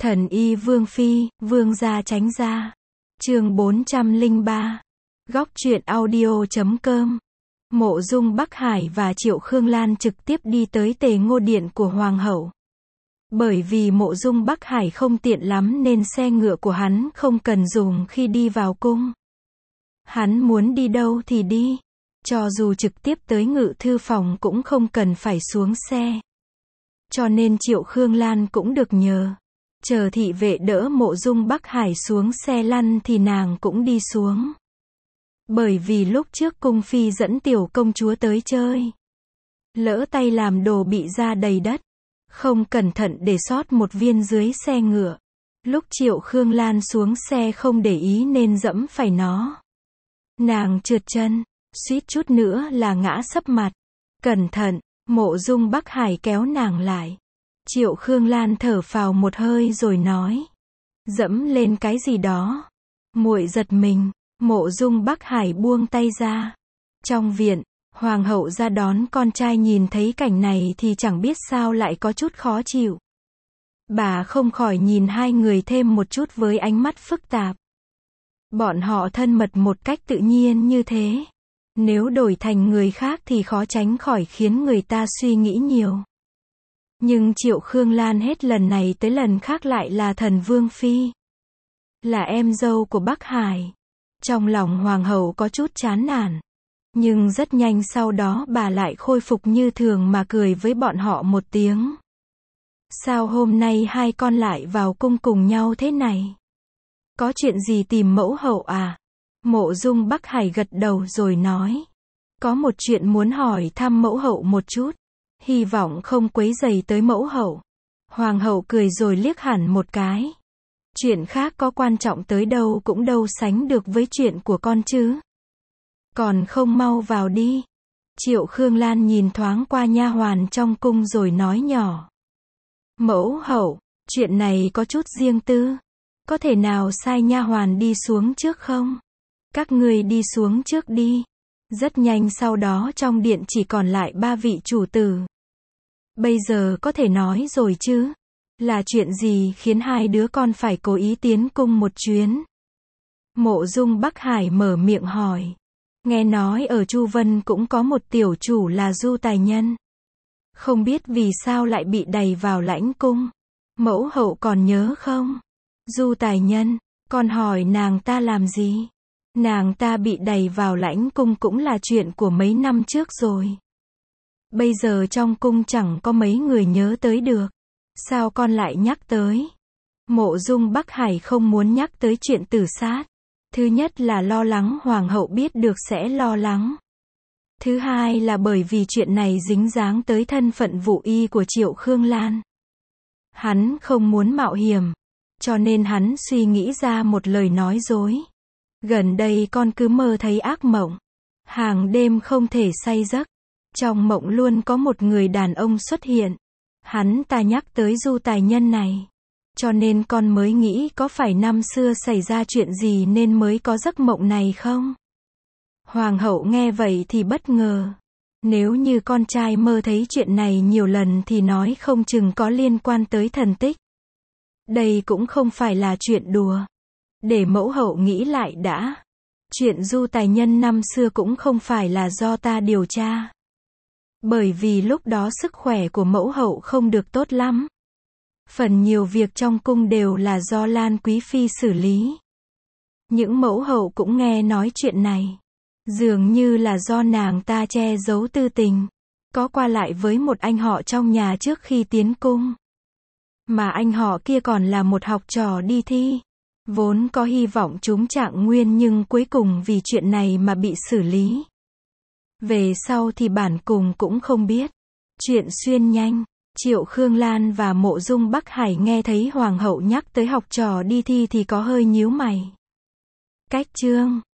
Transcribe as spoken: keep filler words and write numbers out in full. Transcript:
Thần y Vương Phi, Vương gia tránh gia. Chương bốn trăm lẻ ba. Góc truyện audio.com. Mộ Dung Bắc Hải và Triệu Khương Lan trực tiếp đi tới Tề Ngô Điện của Hoàng hậu. Bởi vì Mộ Dung Bắc Hải không tiện lắm nên xe ngựa của hắn không cần dùng khi đi vào cung. Hắn muốn đi đâu thì đi. Cho dù trực tiếp tới ngự thư phòng cũng không cần phải xuống xe. Cho nên Triệu Khương Lan cũng được nhờ. Chờ thị vệ đỡ Mộ Dung Bắc Hải xuống xe lăn thì nàng cũng đi xuống. Bởi vì lúc trước cung phi dẫn tiểu công chúa tới chơi, lỡ tay làm đồ bị ra đầy đất, không cẩn thận để sót một viên dưới xe ngựa. Lúc Triệu Khương Lan xuống xe không để ý nên dẫm phải nó. Nàng trượt chân, suýt chút nữa là ngã sấp mặt. Cẩn thận, Mộ Dung Bắc Hải kéo nàng lại. Triệu Khương Lan thở phào một hơi rồi nói, dẫm lên cái gì đó. Muội giật mình. Mộ Dung Bắc Hải buông tay ra. Trong viện, Hoàng hậu ra đón con trai nhìn thấy cảnh này thì chẳng biết sao lại có chút khó chịu. Bà không khỏi nhìn hai người thêm một chút với ánh mắt phức tạp. Bọn họ thân mật một cách tự nhiên như thế. Nếu đổi thành người khác thì khó tránh khỏi khiến người ta suy nghĩ nhiều. Nhưng Triệu Khương Lan hết lần này tới lần khác lại là thần Vương Phi. Là em dâu của Bắc Hải. Trong lòng Hoàng hậu có chút chán nản. Nhưng rất nhanh sau đó bà lại khôi phục như thường mà cười với bọn họ một tiếng. Sao hôm nay hai con lại vào cung cùng nhau thế này? Có chuyện gì tìm mẫu hậu à? Mộ Dung Bắc Hải gật đầu rồi nói. Có một chuyện muốn hỏi thăm mẫu hậu một chút. Hy vọng không quấy rầy tới mẫu hậu. Hoàng hậu cười rồi liếc hẳn một cái. Chuyện khác có quan trọng tới đâu cũng đâu sánh được với chuyện của con chứ. Còn không mau vào đi. Triệu Khương Lan nhìn thoáng qua nha hoàn trong cung rồi nói nhỏ. Mẫu hậu, chuyện này có chút riêng tư. Có thể nào sai nha hoàn đi xuống trước không? Các người đi xuống trước đi. Rất nhanh sau đó trong điện chỉ còn lại ba vị chủ tử. Bây giờ có thể nói rồi chứ? Là chuyện gì khiến hai đứa con phải cố ý tiến cung một chuyến? Mộ Dung Bắc Hải mở miệng hỏi. Nghe nói ở Chu Vân cũng có một tiểu chủ là Du Tài Nhân. Không biết vì sao lại bị đày vào lãnh cung. Mẫu hậu còn nhớ không? Du Tài Nhân, con hỏi nàng ta làm gì? Nàng ta bị đày vào lãnh cung cũng là chuyện của mấy năm trước rồi. Bây giờ trong cung chẳng có mấy người nhớ tới được. Sao con lại nhắc tới? Mộ Dung Bắc Hải không muốn nhắc tới chuyện tử sát. Thứ nhất là lo lắng Hoàng hậu biết được sẽ lo lắng. Thứ hai là bởi vì chuyện này dính dáng tới thân phận vụ y của Triệu Khương Lan. Hắn không muốn mạo hiểm. Cho nên hắn suy nghĩ ra một lời nói dối. Gần đây con cứ mơ thấy ác mộng. Hàng đêm không thể say giấc. Trong mộng luôn có một người đàn ông xuất hiện. Hắn ta nhắc tới Du Tài Nhân này. Cho nên con mới nghĩ có phải năm xưa xảy ra chuyện gì nên mới có giấc mộng này không? Hoàng hậu nghe vậy thì bất ngờ. Nếu như con trai mơ thấy chuyện này nhiều lần thì nói không chừng có liên quan tới thần tích. Đây cũng không phải là chuyện đùa. Để mẫu hậu nghĩ lại đã. Chuyện Du Tài Nhân năm xưa cũng không phải là do ta điều tra. Bởi vì lúc đó sức khỏe của mẫu hậu không được tốt lắm. Phần nhiều việc trong cung đều là do Lan Quý Phi xử lý. Những mẫu hậu cũng nghe nói chuyện này. Dường như là do nàng ta che giấu tư tình. Có qua lại với một anh họ trong nhà trước khi tiến cung. Mà anh họ kia còn là một học trò đi thi. Vốn có hy vọng trúng trạng nguyên nhưng cuối cùng vì chuyện này mà bị xử lý. Về sau thì bản cùng cũng không biết. Chuyện xuyên nhanh. Triệu Khương Lan và Mộ Dung Bắc Hải nghe thấy Hoàng hậu nhắc tới học trò đi thi thì có hơi nhíu mày. Cách chương